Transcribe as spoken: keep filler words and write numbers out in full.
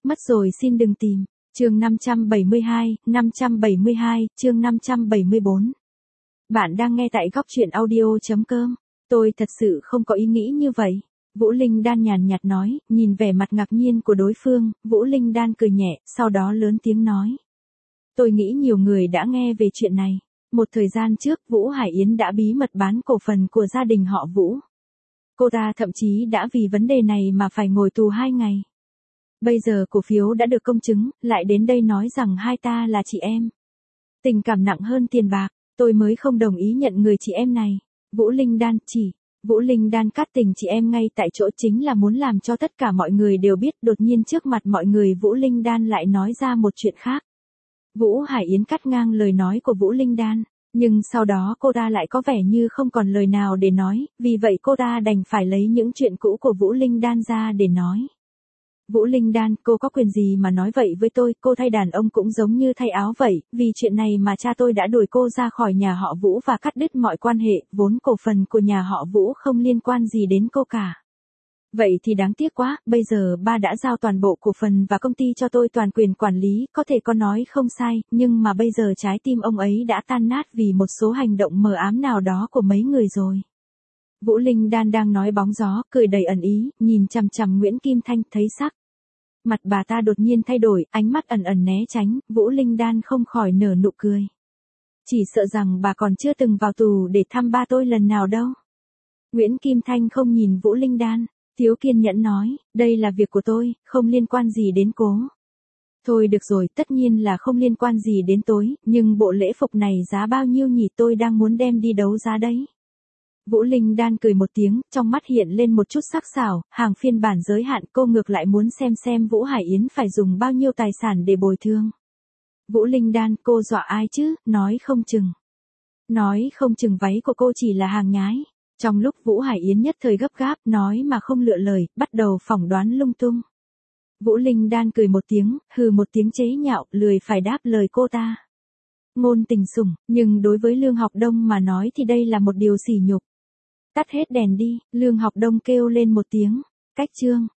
Mất rồi xin đừng tìm. Chương năm trăm bảy mươi hai, năm trăm bảy mươi hai, chương năm trăm bảy mươi bốn. Bạn đang nghe tại góc truyện audio chấm com. Tôi thật sự không có ý nghĩ như vậy. Vũ Linh Đan nhàn nhạt nói, nhìn vẻ mặt ngạc nhiên của đối phương, Vũ Linh Đan cười nhẹ, sau đó lớn tiếng nói. Tôi nghĩ nhiều người đã nghe về chuyện này. Một thời gian trước, Vũ Hải Yến đã bí mật bán cổ phần của gia đình họ Vũ. Cô ta thậm chí đã vì vấn đề này mà phải ngồi tù hai ngày. Bây giờ cổ phiếu đã được công chứng, lại đến đây nói rằng hai ta là chị em. Tình cảm nặng hơn tiền bạc, tôi mới không đồng ý nhận người chị em này. Vũ Linh Đan chỉ, Vũ Linh Đan cắt tình chị em ngay tại chỗ chính là muốn làm cho tất cả mọi người đều biết. Đột nhiên trước mặt mọi người Vũ Linh Đan lại nói ra một chuyện khác. Vũ Hải Yến cắt ngang lời nói của Vũ Linh Đan, nhưng sau đó cô ta lại có vẻ như không còn lời nào để nói, vì vậy cô ta đành phải lấy những chuyện cũ của Vũ Linh Đan ra để nói. Vũ Linh Đan, cô có quyền gì mà nói vậy với tôi, cô thay đàn ông cũng giống như thay áo vậy, vì chuyện này mà cha tôi đã đuổi cô ra khỏi nhà họ Vũ và cắt đứt mọi quan hệ, vốn cổ phần của nhà họ Vũ không liên quan gì đến cô cả. Vậy thì đáng tiếc quá, bây giờ ba đã giao toàn bộ cổ phần và công ty cho tôi toàn quyền quản lý, có thể con nói không sai, nhưng mà bây giờ trái tim ông ấy đã tan nát vì một số hành động mờ ám nào đó của mấy người rồi. Vũ Linh Đan đang nói bóng gió, cười đầy ẩn ý, nhìn chằm chằm Nguyễn Kim Thanh, thấy sắc mặt bà ta đột nhiên thay đổi, ánh mắt ẩn ẩn né tránh, Vũ Linh Đan không khỏi nở nụ cười. Chỉ sợ rằng bà còn chưa từng vào tù để thăm ba tôi lần nào đâu. Nguyễn Kim Thanh không nhìn Vũ Linh Đan, thiếu kiên nhẫn nói, đây là việc của tôi, không liên quan gì đến cô. Thôi được rồi, tất nhiên là không liên quan gì đến tôi, nhưng bộ lễ phục này giá bao nhiêu nhỉ, tôi đang muốn đem đi đấu giá đấy. Vũ Linh Đan cười một tiếng, trong mắt hiện lên một chút sắc sảo, hàng phiên bản giới hạn, cô ngược lại muốn xem xem Vũ Hải Yến phải dùng bao nhiêu tài sản để bồi thường. Vũ Linh Đan, cô dọa ai chứ, nói không chừng. Nói không chừng váy của cô chỉ là hàng nhái. Trong lúc Vũ Hải Yến nhất thời gấp gáp, nói mà không lựa lời, bắt đầu phỏng đoán lung tung. Vũ Linh Đan cười một tiếng, hừ một tiếng chế nhạo, lười phải đáp lời cô ta. Ngôn tình sủng, nhưng đối với Lương Học Đông mà nói thì đây là một điều sỉ nhục. Tắt hết đèn đi, Lương Học Đông kêu lên một tiếng. Cách chương.